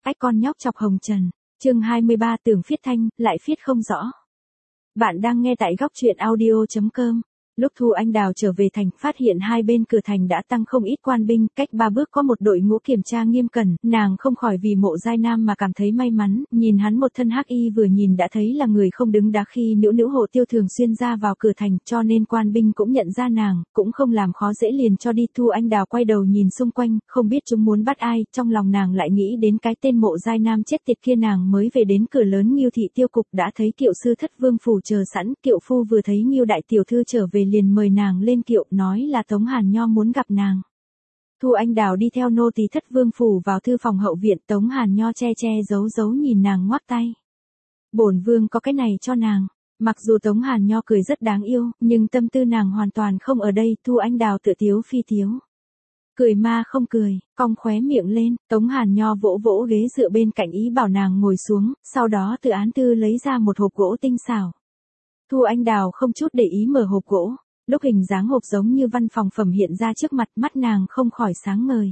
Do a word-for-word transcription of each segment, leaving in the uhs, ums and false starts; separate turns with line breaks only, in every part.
Ách con nhóc chọc hồng trần. Chương hai mươi ba tưởng phiết thanh, lại phiết không rõ. Bạn đang nghe tại góc truyện audio chấm com. Lúc Thu Anh Đào trở về thành, phát hiện hai bên cửa thành đã tăng không ít quan binh, cách ba bước có một đội ngũ kiểm tra nghiêm cẩn, nàng không khỏi vì Mộ Giai Nam mà cảm thấy may mắn, nhìn hắn một thân hắc y vừa nhìn đã thấy là người không đứng đắn khi nữ nữ hộ tiêu thường xuyên ra vào cửa thành, cho nên quan binh cũng nhận ra nàng, cũng không làm khó dễ liền cho đi. Thu Anh Đào quay đầu nhìn xung quanh, không biết chúng muốn bắt ai, trong lòng nàng lại nghĩ đến cái tên Mộ Giai Nam chết tiệt kia. Nàng mới về đến cửa lớn Ngưu thị tiêu cục đã thấy Kiệu sư thất vương phủ chờ sẵn, Kiệu phu vừa thấy Ngưu đại tiểu thư trở về liền mời nàng lên kiệu, nói là Tống Hàn Nho muốn gặp nàng. Thu Anh Đào đi theo nô tỳ thất vương phủ vào thư phòng hậu viện, Tống Hàn Nho che che giấu giấu nhìn nàng ngoắc tay. Bổn vương có cái này cho nàng. Mặc dù Tống Hàn Nho cười rất đáng yêu, nhưng tâm tư nàng hoàn toàn không ở đây. Thu Anh Đào tự tiếu phi tiếu. Cười ma không cười, cong khóe miệng lên, Tống Hàn Nho vỗ vỗ ghế dựa bên cạnh ý bảo nàng ngồi xuống, sau đó từ án thư lấy ra một hộp gỗ tinh xảo. Thu Anh Đào không chút để ý mở hộp gỗ. Lúc hình dáng hộp giống như văn phòng phẩm hiện ra trước mặt, mắt nàng không khỏi sáng ngời.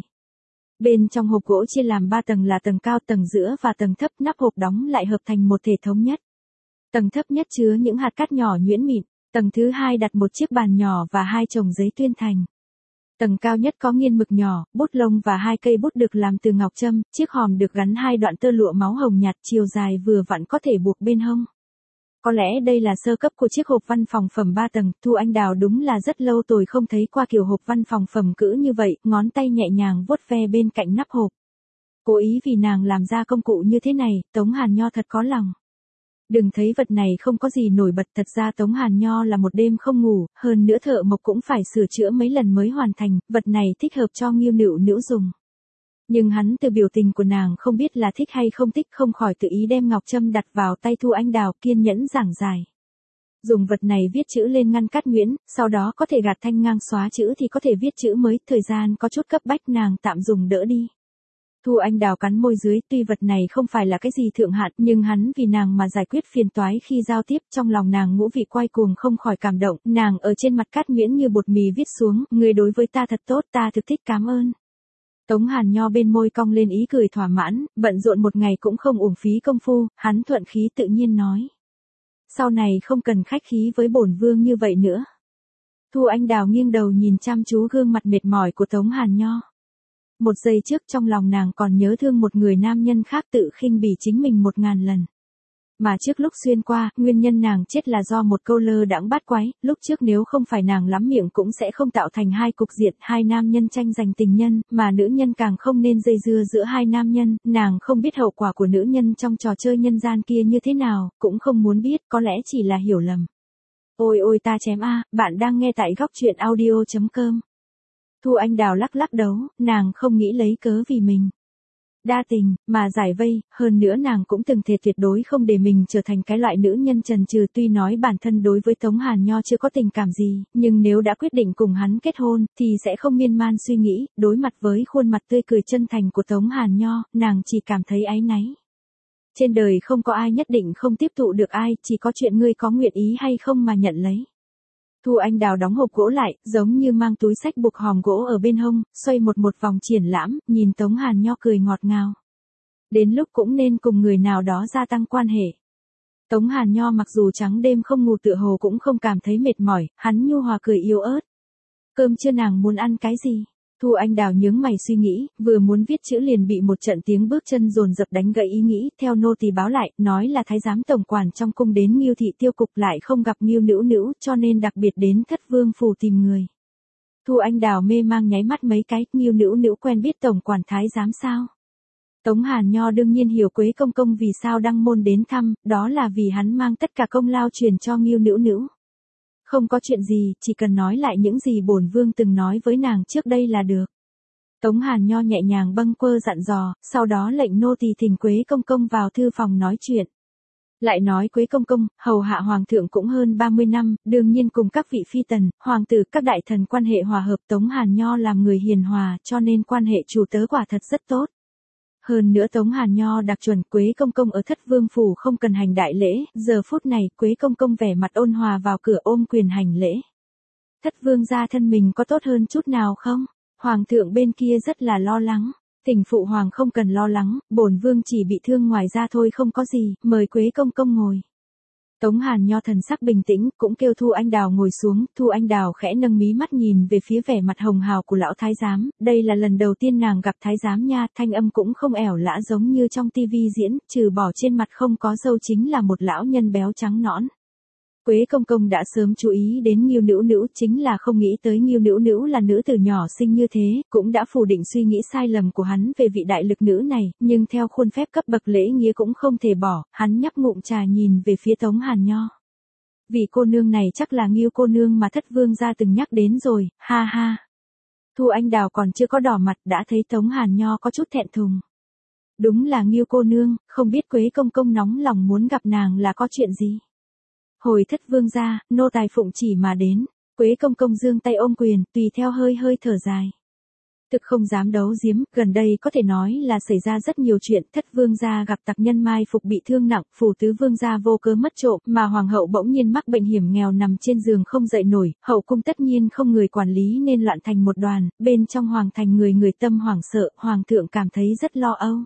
Bên trong hộp gỗ chia làm ba tầng là tầng cao, tầng giữa và tầng thấp, nắp hộp đóng lại hợp thành một thể thống nhất. Tầng thấp nhất chứa những hạt cát nhỏ nhuyễn mịn, tầng thứ hai đặt một chiếc bàn nhỏ và hai chồng giấy tuyên thành. Tầng cao nhất có nghiên mực nhỏ, bút lông và hai cây bút được làm từ ngọc trâm, chiếc hòm được gắn hai đoạn tơ lụa máu hồng nhạt, chiều dài vừa vặn có thể buộc bên hông. Có lẽ đây là sơ cấp của chiếc hộp văn phòng phẩm ba tầng, Thu Anh Đào đúng là rất lâu rồi không thấy qua kiểu hộp văn phòng phẩm cữ như vậy, ngón tay nhẹ nhàng vuốt ve bên cạnh nắp hộp. Cố ý vì nàng làm ra công cụ như thế này, Tống Hàn Nho thật có lòng. Đừng thấy vật này không có gì nổi bật, thật ra Tống Hàn Nho là một đêm không ngủ, hơn nữa thợ mộc cũng phải sửa chữa mấy lần mới hoàn thành, vật này thích hợp cho Ngưu nữu nữu dùng. Nhưng hắn từ biểu tình của nàng không biết là thích hay không thích, không khỏi tự ý đem ngọc trâm đặt vào tay Thu Anh Đào, kiên nhẫn giảng giải. Dùng vật này viết chữ lên ngăn cắt nhuyễn, sau đó có thể gạt thanh ngang xóa chữ thì có thể viết chữ mới, thời gian có chút cấp bách nàng tạm dùng đỡ đi. Thu Anh Đào cắn môi dưới, tuy vật này không phải là cái gì thượng hạn, nhưng hắn vì nàng mà giải quyết phiền toái khi giao tiếp, trong lòng nàng ngũ vị quay cuồng không khỏi cảm động, nàng ở trên mặt cát nhuyễn như bột mì viết xuống, người đối với ta thật tốt, ta thực thích, cảm ơn. Tống Hàn Nho bên môi cong lên ý cười thỏa mãn, bận rộn một ngày cũng không uổng phí công phu, hắn thuận khí tự nhiên nói. Sau này không cần khách khí với bổn vương như vậy nữa. Thu Anh Đào nghiêng đầu nhìn chăm chú gương mặt mệt mỏi của Tống Hàn Nho. Một giây trước trong lòng nàng còn nhớ thương một người nam nhân khác tự khinh bỉ chính mình một ngàn lần. Mà trước lúc xuyên qua, nguyên nhân nàng chết là do một câu lơ đãng bát quái, lúc trước nếu không phải nàng lắm miệng cũng sẽ không tạo thành hai cục diện, hai nam nhân tranh giành tình nhân, mà nữ nhân càng không nên dây dưa giữa hai nam nhân, nàng không biết hậu quả của nữ nhân trong trò chơi nhân gian kia như thế nào, cũng không muốn biết, có lẽ chỉ là hiểu lầm. Ôi ôi ta chém a, bạn đang nghe tại góc truyện audio chấm com. Thu Anh Đào lắc lắc đầu, nàng không nghĩ lấy cớ vì mình đa tình, mà giải vây, hơn nữa nàng cũng từng thề tuyệt đối không để mình trở thành cái loại nữ nhân trần trừ. Tuy nói bản thân đối với Tống Hàn Nho chưa có tình cảm gì, nhưng nếu đã quyết định cùng hắn kết hôn, thì sẽ không miên man suy nghĩ, đối mặt với khuôn mặt tươi cười chân thành của Tống Hàn Nho, nàng chỉ cảm thấy áy náy. Trên đời không có ai nhất định không tiếp thụ được ai, chỉ có chuyện ngươi có nguyện ý hay không mà nhận lấy. Thu Anh Đào đóng hộp gỗ lại, giống như mang túi xách buộc hòm gỗ ở bên hông, xoay một một vòng triển lãm, nhìn Tống Hàn Nho cười ngọt ngào. Đến lúc cũng nên cùng người nào đó gia tăng quan hệ. Tống Hàn Nho mặc dù trắng đêm không ngủ tựa hồ cũng không cảm thấy mệt mỏi, hắn nhu hòa cười yếu ớt. Cơm trưa nàng muốn ăn cái gì? Thu Anh Đào nhướng mày suy nghĩ, vừa muốn viết chữ liền bị một trận tiếng bước chân dồn dập đánh gãy ý nghĩ, theo nô tỳ báo lại, nói là thái giám tổng quản trong cung đến Ngưu thị tiêu cục lại không gặp Ngưu nữu nữu, cho nên đặc biệt đến thất vương phủ tìm người. Thu Anh Đào mê mang nháy mắt mấy cái, Ngưu nữu nữu quen biết tổng quản thái giám sao? Tống Hàn Nho đương nhiên hiểu Quế công công vì sao đăng môn đến thăm, đó là vì hắn mang tất cả công lao truyền cho Ngưu nữu nữu. Không có chuyện gì, chỉ cần nói lại những gì bổn vương từng nói với nàng trước đây là được. Tống Hàn Nho nhẹ nhàng bâng quơ dặn dò, sau đó lệnh nô tỳ thỉnh Quế công công vào thư phòng nói chuyện. Lại nói Quế công công, hầu hạ hoàng thượng cũng hơn ba mươi năm, đương nhiên cùng các vị phi tần, hoàng tử, các đại thần quan hệ hòa hợp. Tống Hàn Nho làm người hiền hòa, cho nên quan hệ chủ tớ quả thật rất tốt. Hơn nữa Tống Hàn Nho đặc chuẩn Quế công công ở thất vương phủ không cần hành đại lễ, giờ phút này Quế công công vẻ mặt ôn hòa vào cửa ôm quyền hành lễ. Thất vương gia thân mình có tốt hơn chút nào không? Hoàng thượng bên kia rất là lo lắng. Thỉnh phụ hoàng không cần lo lắng, bổn vương chỉ bị thương ngoài ra thôi không có gì, mời Quế công công ngồi. Tống Hàn Nho thần sắc bình tĩnh, cũng kêu Thu Anh Đào ngồi xuống, Thu Anh Đào khẽ nâng mí mắt nhìn về phía vẻ mặt hồng hào của lão thái giám, đây là lần đầu tiên nàng gặp thái giám nha, thanh âm cũng không ẻo lã giống như trong tivi diễn, trừ bỏ trên mặt không có râu chính là một lão nhân béo trắng nõn. Quế công công đã sớm chú ý đến Nghiêu Nữu Nữu, chính là không nghĩ tới Nghiêu Nữu Nữu là nữ tử nhỏ xinh như thế, cũng đã phủ định suy nghĩ sai lầm của hắn về vị đại lực nữ này, nhưng theo khuôn phép cấp bậc lễ nghĩa cũng không thể bỏ, hắn nhấp ngụm trà nhìn về phía Tống Hàn Nho. Vị cô nương này chắc là Nghiêu cô nương mà thất vương gia từng nhắc đến rồi, ha ha. Thu Anh Đào còn chưa có đỏ mặt đã thấy Tống Hàn Nho có chút thẹn thùng. Đúng là Nghiêu cô nương, không biết Quế công công nóng lòng muốn gặp nàng là có chuyện gì. Hồi thất vương gia, nô tài phụng chỉ mà đến, Quế công công giương tay ôm quyền, tùy theo hơi hơi thở dài. Thực không dám đấu giếm, gần đây có thể nói là xảy ra rất nhiều chuyện, thất vương gia gặp tặc nhân mai phục bị thương nặng, phủ tứ vương gia vô cớ mất trộm, mà hoàng hậu bỗng nhiên mắc bệnh hiểm nghèo nằm trên giường không dậy nổi, hậu cung tất nhiên không người quản lý nên loạn thành một đoàn, bên trong hoàng thành người người tâm hoảng sợ, hoàng thượng cảm thấy rất lo âu.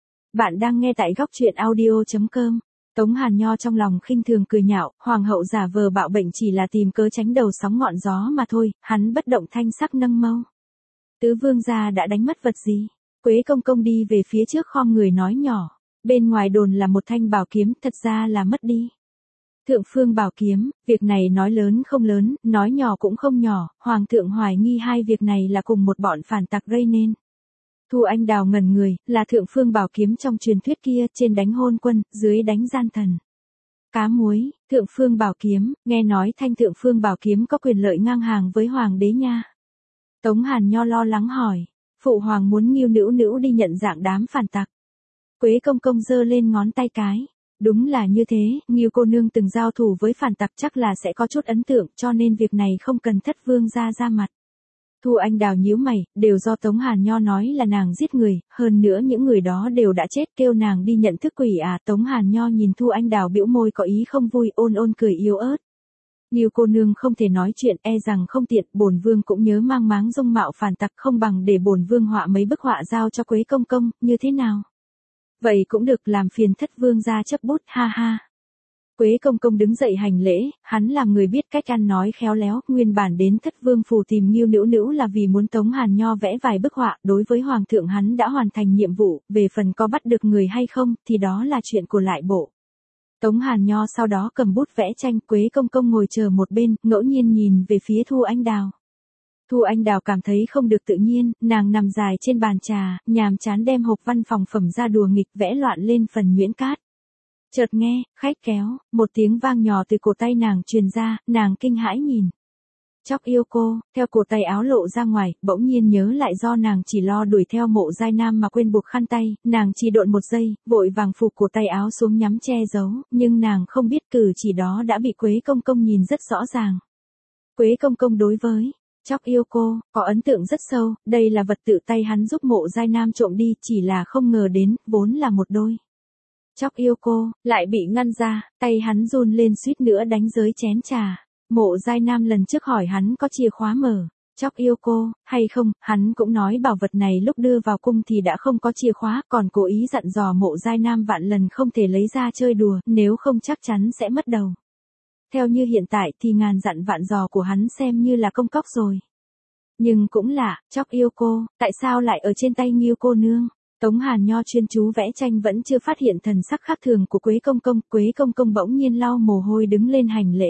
Bạn đang nghe tại góc truyện audio chấm com. Tống Hàn Nho trong lòng khinh thường cười nhạo, hoàng hậu giả vờ bạo bệnh chỉ là tìm cớ tránh đầu sóng ngọn gió mà thôi, hắn bất động thanh sắc nâng mâu. Tứ vương gia đã đánh mất vật gì? Quế công công đi về phía trước khom người nói nhỏ, bên ngoài đồn là một thanh bảo kiếm, thật ra là mất đi. Thượng phương bảo kiếm, việc này nói lớn không lớn, nói nhỏ cũng không nhỏ, hoàng thượng hoài nghi hai việc này là cùng một bọn phản tặc gây nên. Thu Anh Đào ngẩn người, là thượng phương bảo kiếm trong truyền thuyết kia, trên đánh hôn quân, dưới đánh gian thần. Cá muối, thượng phương bảo kiếm, nghe nói thanh thượng phương bảo kiếm có quyền lợi ngang hàng với hoàng đế nha. Tống Hàn Nho lo lắng hỏi, phụ hoàng muốn Nghiêu Nữu Nữu đi nhận dạng đám phản tặc. Quế công công giơ lên ngón tay cái. Đúng là như thế, Nghiêu cô nương từng giao thủ với phản tặc chắc là sẽ có chút ấn tượng, cho nên việc này không cần thất vương gia ra mặt. Thu Anh Đào nhíu mày, đều do Tống Hàn Nho nói là nàng giết người, hơn nữa những người đó đều đã chết, kêu nàng đi nhận thức quỷ à. Tống Hàn Nho nhìn Thu Anh Đào bĩu môi có ý không vui, ôn ôn cười yếu ớt. Nghiêu cô nương không thể nói chuyện, e rằng không tiện, bổn vương cũng nhớ mang máng dung mạo phản tặc, không bằng để bổn vương họa mấy bức họa giao cho Quế công công, như thế nào? Vậy cũng được, làm phiền thất vương gia chấp bút, ha ha. Quế công công đứng dậy hành lễ, hắn là người biết cách ăn nói khéo léo, nguyên bản đến thất vương phủ tìm Nghiêu Nữu Nữu là vì muốn Tống Hàn Nho vẽ vài bức họa, đối với hoàng thượng hắn đã hoàn thành nhiệm vụ, về phần có bắt được người hay không, thì đó là chuyện của lại bộ. Tống Hàn Nho sau đó cầm bút vẽ tranh, Quế công công ngồi chờ một bên, ngẫu nhiên nhìn về phía Thu Anh Đào. Thu Anh Đào cảm thấy không được tự nhiên, nàng nằm dài trên bàn trà, nhàm chán đem hộp văn phòng phẩm ra đùa nghịch vẽ loạn lên phần nhuyễn cát. Chợt nghe, khách kéo, một tiếng vang nhỏ từ cổ tay nàng truyền ra, nàng kinh hãi nhìn. Chóc yêu cô, theo cổ tay áo lộ ra ngoài, bỗng nhiên nhớ lại do nàng chỉ lo đuổi theo Mộ Giai Nam mà quên buộc khăn tay, nàng chỉ độn một giây, vội vàng phục cổ tay áo xuống nhắm che giấu, nhưng nàng không biết cử chỉ đó đã bị Quế công công nhìn rất rõ ràng. Quế công công đối với Chóc yêu cô, có ấn tượng rất sâu, đây là vật tự tay hắn giúp Mộ Giai Nam trộm đi, chỉ là không ngờ đến, vốn là một đôi. Chóc yêu cô, lại bị ngăn ra, tay hắn run lên suýt nữa đánh rơi chén trà. Mộ Giai Nam lần trước hỏi hắn có chìa khóa mở, Chóc yêu cô, hay không, hắn cũng nói bảo vật này lúc đưa vào cung thì đã không có chìa khóa, còn cố ý dặn dò Mộ Giai Nam vạn lần không thể lấy ra chơi đùa, nếu không chắc chắn sẽ mất đầu. Theo như hiện tại thì ngàn dặn vạn dò của hắn xem như là công cốc rồi. Nhưng cũng lạ, Chóc yêu cô, tại sao lại ở trên tay Nghiêu cô nương? Tống Hàn Nho chuyên chú vẽ tranh vẫn chưa phát hiện thần sắc khác thường của Quế công công, Quế công công bỗng nhiên lau mồ hôi đứng lên hành lễ.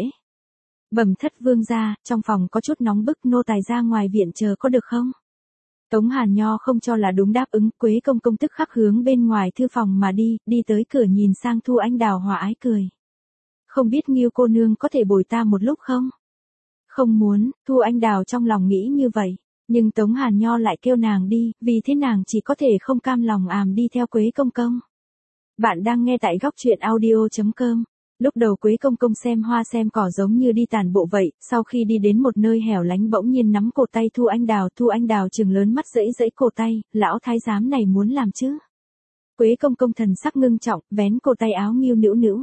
Bẩm thất vương gia, trong phòng có chút nóng bức, nô tài ra ngoài viện chờ có được không? Tống Hàn Nho không cho là đúng đáp ứng, Quế công công tức khắc hướng bên ngoài thư phòng mà đi, đi tới cửa nhìn sang Thu Anh Đào hòa ái cười. Không biết Nghiêu cô nương có thể bồi ta một lúc không? Không muốn, Thu Anh Đào trong lòng nghĩ như vậy. Nhưng Tống Hàn Nho lại kêu nàng đi, vì thế nàng chỉ có thể không cam lòng àm đi theo Quế công công. Bạn đang nghe tại góc truyện audio chấm com. Lúc đầu Quế công công xem hoa xem cỏ giống như đi tàn bộ vậy, sau khi đi đến một nơi hẻo lánh bỗng nhiên nắm cổ tay Thu Anh Đào, Thu Anh Đào trừng lớn mắt dẫy dẫy cổ tay, lão thái giám này muốn làm chứ? Quế công công thần sắc ngưng trọng, vén cổ tay áo Nghiêu Nữu Nữu.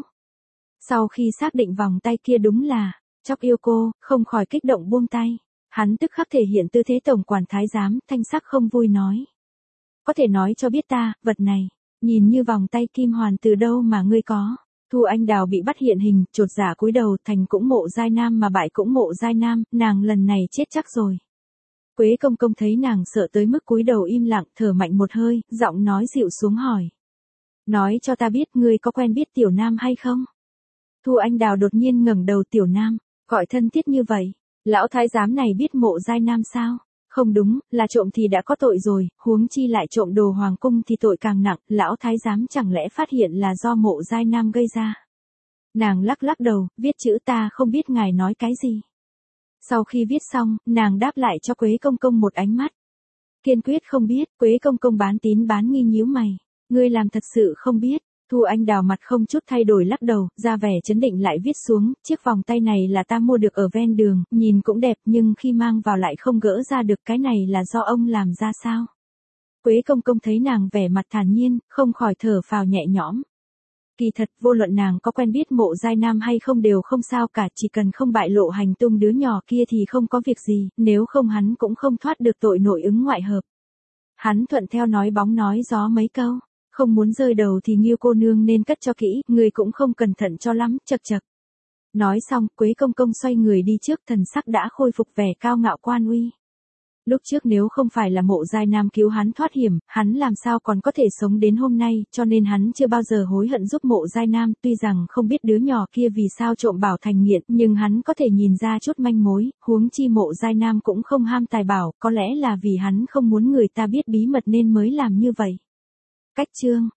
Sau khi xác định vòng tay kia đúng là Chóc yêu cô, không khỏi kích động buông tay. Hắn tức khắc thể hiện tư thế tổng quản thái giám, thanh sắc không vui nói. có thể nói cho biết ta, vật này, nhìn như vòng tay kim hoàn từ đâu mà ngươi có. Thu Anh Đào bị bắt hiện hình, chột dạ cúi đầu, thành cũng mộ giai nam mà bại cũng mộ giai nam, nàng lần này chết chắc rồi. Quế công công thấy nàng sợ tới mức cúi đầu im lặng, thở mạnh một hơi, giọng nói dịu xuống hỏi. Nói cho ta biết ngươi có quen biết Tiểu Nam hay không? Thu Anh Đào đột nhiên ngẩng đầu. Tiểu Nam, gọi thân thiết như vậy, lão thái giám này biết mộ giai nam sao? Không đúng, là trộm thì đã có tội rồi, huống chi lại trộm đồ hoàng cung thì tội càng nặng, lão thái giám chẳng lẽ phát hiện là do mộ giai nam gây ra. Nàng lắc lắc đầu, viết chữ ta không biết ngài nói cái gì. Sau khi viết xong, nàng đáp lại cho Quế công công một ánh mắt. Kiên quyết không biết. Quế công công bán tín bán nghi nhíu mày. Ngươi làm thật sự không biết. Thu Anh Đào mặt không chút thay đổi lắc đầu, ra vẻ chấn định lại viết xuống, chiếc vòng tay này là ta mua được ở ven đường, nhìn cũng đẹp nhưng khi mang vào lại không gỡ ra được, cái này là do ông làm ra sao? Quế công công thấy nàng vẻ mặt thản nhiên, không khỏi thở phào nhẹ nhõm. Kỳ thật, vô luận nàng có quen biết mộ giai nam hay không đều không sao cả, chỉ cần không bại lộ hành tung đứa nhỏ kia thì không có việc gì, nếu không hắn cũng không thoát được tội nội ứng ngoại hợp. Hắn thuận theo nói bóng nói gió mấy câu, không muốn rơi đầu thì Nghiêu cô nương nên cất cho kỹ, người cũng không cẩn thận cho lắm, chật chật. Nói xong, Quế công công xoay người đi trước, thần sắc đã khôi phục vẻ cao ngạo quan uy. Lúc trước nếu không phải là mộ giai nam cứu hắn thoát hiểm, hắn làm sao còn có thể sống đến hôm nay, cho nên hắn chưa bao giờ hối hận giúp mộ giai nam, tuy rằng không biết đứa nhỏ kia vì sao trộm bảo thành nghiện, nhưng hắn có thể nhìn ra chút manh mối, huống chi mộ giai nam cũng không ham tài bảo, có lẽ là vì hắn không muốn người ta biết bí mật nên mới làm như vậy. Cách chương